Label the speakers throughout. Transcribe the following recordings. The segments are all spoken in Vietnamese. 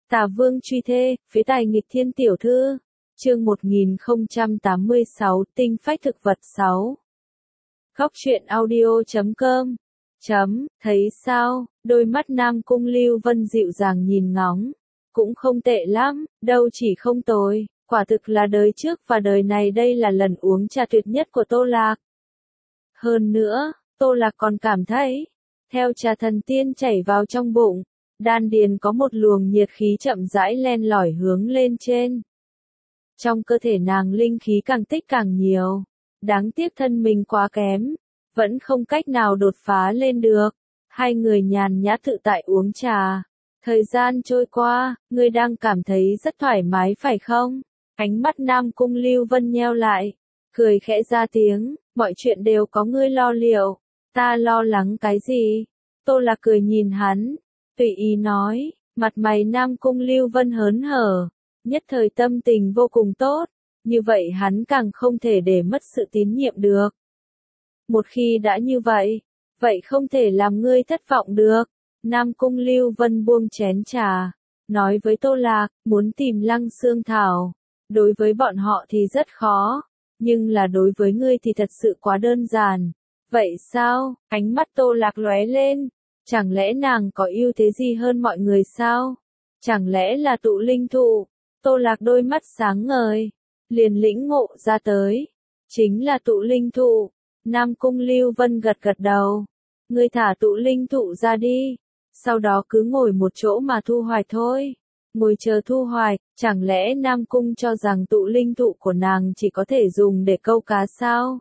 Speaker 1: Tà Vương truy thê, phế tài nghịch thiên tiểu thư. Chương 1086, tinh phách thực vật 6. Góc truyện audio.com. Thấy sao, đôi mắt Nam Cung Lưu Vân dịu dàng nhìn ngóng. Cũng không tệ lắm, đâu chỉ không tồi, quả thực là đời trước và đời này đây là lần uống trà tuyệt nhất của Tô Lạc. Hơn nữa, Tô Lạc còn cảm thấy, theo trà thần tiên chảy vào trong bụng, đan điền có một luồng nhiệt khí chậm rãi len lỏi hướng lên trên. Trong cơ thể nàng linh khí càng tích càng nhiều, đáng tiếc thân mình quá kém, vẫn không cách nào đột phá lên được. Hai người nhàn nhã tự tại uống trà. Thời gian trôi qua, ngươi đang cảm thấy rất thoải mái phải không? Ánh mắt Nam Cung Lưu Vân nheo lại, cười khẽ ra tiếng, mọi chuyện đều có ngươi lo liệu, ta lo lắng cái gì? Tô Lạc cười nhìn hắn, tùy ý nói, mặt mày Nam Cung Lưu Vân hớn hở, nhất thời tâm tình vô cùng tốt, như vậy hắn càng không thể để mất sự tín nhiệm được. Một khi đã như vậy, vậy không thể làm ngươi thất vọng được. Nam Cung Lưu Vân buông chén trà, nói với Tô Lạc, muốn tìm Lăng Xương Thảo, đối với bọn họ thì rất khó, nhưng là đối với ngươi thì thật sự quá đơn giản. Vậy sao? Ánh mắt Tô Lạc lóe lên, chẳng lẽ nàng có ưu thế gì hơn mọi người sao? Chẳng lẽ là tụ linh thụ? Tô Lạc đôi mắt sáng ngời, liền lĩnh ngộ ra tới, chính là tụ linh thụ. Nam Cung Lưu Vân gật gật đầu, ngươi thả tụ linh thụ ra đi, sau đó cứ ngồi một chỗ mà thu hoạch thôi. Ngồi chờ thu hoạch, chẳng lẽ Nam Cung cho rằng tụ linh thụ của nàng chỉ có thể dùng để câu cá sao?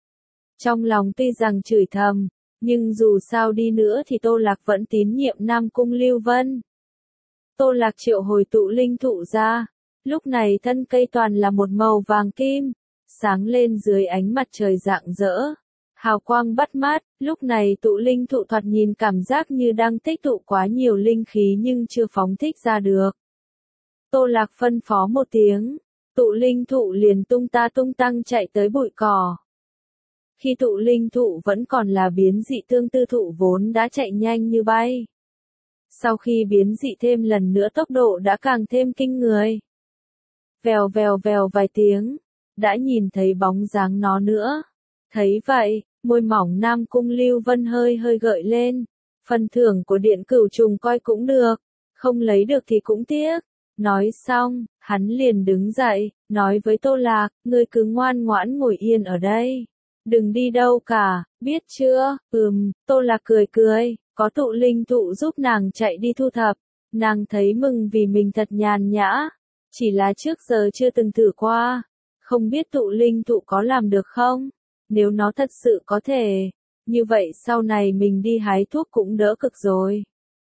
Speaker 1: Trong lòng tuy rằng chửi thầm, nhưng dù sao đi nữa thì Tô Lạc vẫn tín nhiệm Nam Cung Lưu Vân. Tô Lạc triệu hồi tụ linh thụ ra, lúc này thân cây toàn là một màu vàng kim, sáng lên dưới ánh mặt trời rạng rỡ, hào quang bắt mắt. Lúc này tụ linh thụ thoạt nhìn cảm giác như đang tích tụ quá nhiều linh khí nhưng chưa phóng thích ra được. Tô Lạc phân phó một tiếng, tụ linh thụ liền tung ta tung tăng chạy tới bụi cỏ. Khi tụ linh thụ vẫn còn là biến dị tương tư thụ vốn đã chạy nhanh như bay. Sau khi biến dị thêm lần nữa tốc độ đã càng thêm kinh người. Vèo vèo vèo vài tiếng, đã nhìn thấy bóng dáng nó nữa. Thấy vậy, môi mỏng Nam Cung Lưu Vân hơi hơi gợi lên. Phần thưởng của điện cửu trùng coi cũng được, không lấy được thì cũng tiếc. Nói xong, hắn liền đứng dậy, nói với Tô Lạc, ngươi cứ ngoan ngoãn ngồi yên ở đây. Đừng đi đâu cả, biết chưa? Tô Lạc cười cười, có tụ linh thụ giúp nàng chạy đi thu thập. Nàng thấy mừng vì mình thật nhàn nhã, chỉ là trước giờ chưa từng thử qua. Không biết tụ linh thụ có làm được không? Nếu nó thật sự có thể, như vậy sau này mình đi hái thuốc cũng đỡ cực rồi.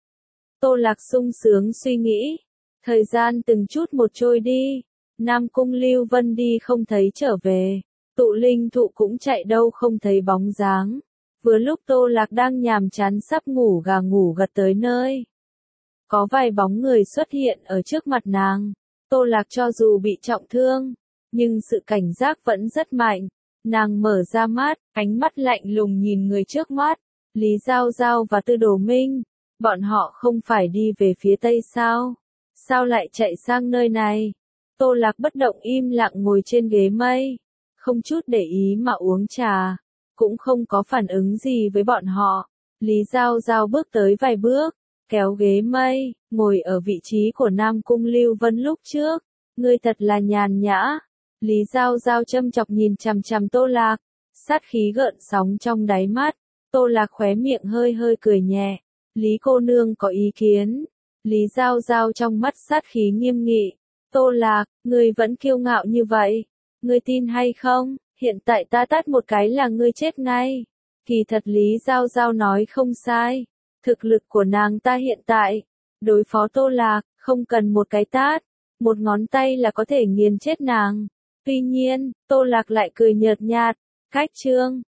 Speaker 1: Tô Lạc sung sướng suy nghĩ. Thời gian từng chút một trôi đi, Nam Cung Lưu Vân đi không thấy trở về, tụ linh thụ cũng chạy đâu không thấy bóng dáng. Vừa lúc Tô Lạc đang nhàm chán sắp ngủ gà ngủ gật tới nơi, có vài bóng người xuất hiện ở trước mặt nàng. Tô Lạc cho dù bị trọng thương, nhưng sự cảnh giác vẫn rất mạnh. Nàng mở ra mắt, ánh mắt lạnh lùng nhìn người trước mắt, Lý Giao Giao và Tư Đồ Minh. Bọn họ không phải đi về phía tây sao? Sao lại chạy sang nơi này? Tô Lạc bất động im lặng ngồi trên ghế mây, không chút để ý mà uống trà, cũng không có phản ứng gì với bọn họ. Lý Giao Giao bước tới vài bước, kéo ghế mây, ngồi ở vị trí của Nam Cung Lưu Vân lúc trước. Ngươi thật là nhàn nhã. Lý Giao Giao châm chọc nhìn chằm chằm Tô Lạc, sát khí gợn sóng trong đáy mắt. Tô Lạc khóe miệng hơi hơi cười nhẹ. Lý cô nương có ý kiến? Lý Giao Giao trong mắt sát khí nghiêm nghị. Tô Lạc, ngươi vẫn kiêu ngạo như vậy. Ngươi tin hay không? Hiện tại ta tát một cái là ngươi chết ngay. Kỳ thật Lý Giao Giao nói không sai. Thực lực của nàng ta hiện tại, đối phó Tô Lạc, không cần một cái tát, một ngón tay là có thể nghiền chết nàng. Tuy nhiên, Tô Lạc lại cười nhợt nhạt. Cách chương